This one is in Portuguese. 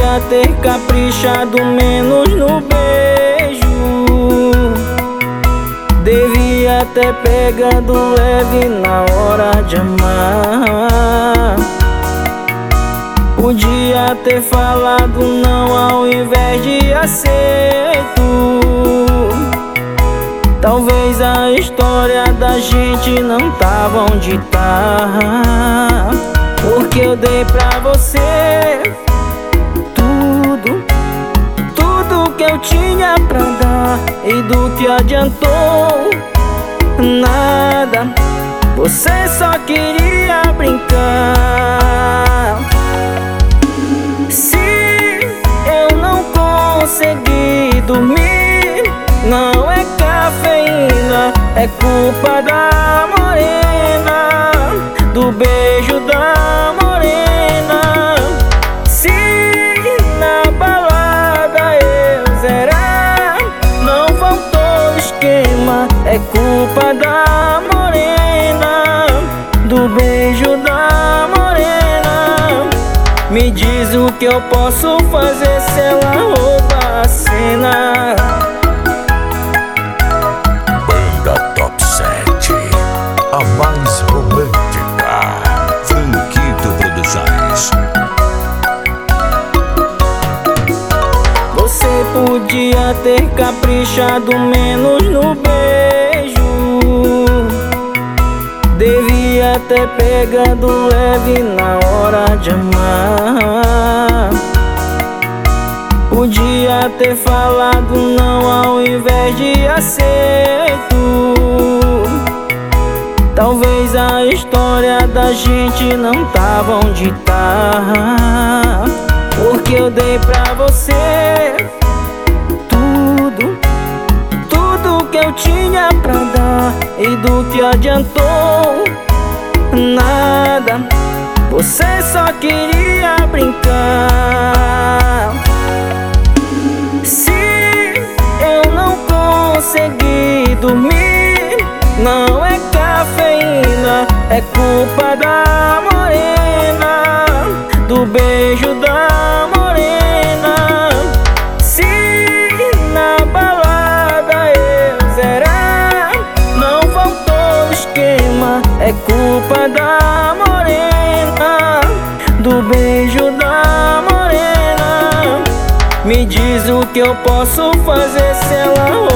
Podia ter caprichado menos no beijo, devia ter pegado leve na hora de amar. Podia ter falado não ao invés de aceito. Talvez a história da gente não tava onde tá, porque eu dei pra você tudo, tudo que eu tinha pra dar. E do que adiantou? Nada, você só queria brincar. Se eu não consegui dormir, não é cafeína, é culpa da morena, do beijo da morena. Se na balada eu zerar, não faltou esquema, é culpa da morena, do beijo da morena. Me diz o que eu posso fazer se ela rouba a cena. A mais romântica, Franquito Produções. Você podia ter caprichado menos no beijo, devia ter pegado leve na hora de amar. Podia ter falado não ao invés de aceito. Talvez a história da gente não tava onde tá, porque eu dei pra você tudo, tudo que eu tinha pra dar. E do que adiantou? Nada, você só queria brincar. Se eu não consegui dormir, não é cafeína, é culpa da morena, do beijo da morena. Se na balada eu zerar, não faltou esquema, é culpa da morena, do beijo da morena. Me diz o que eu posso fazer se ela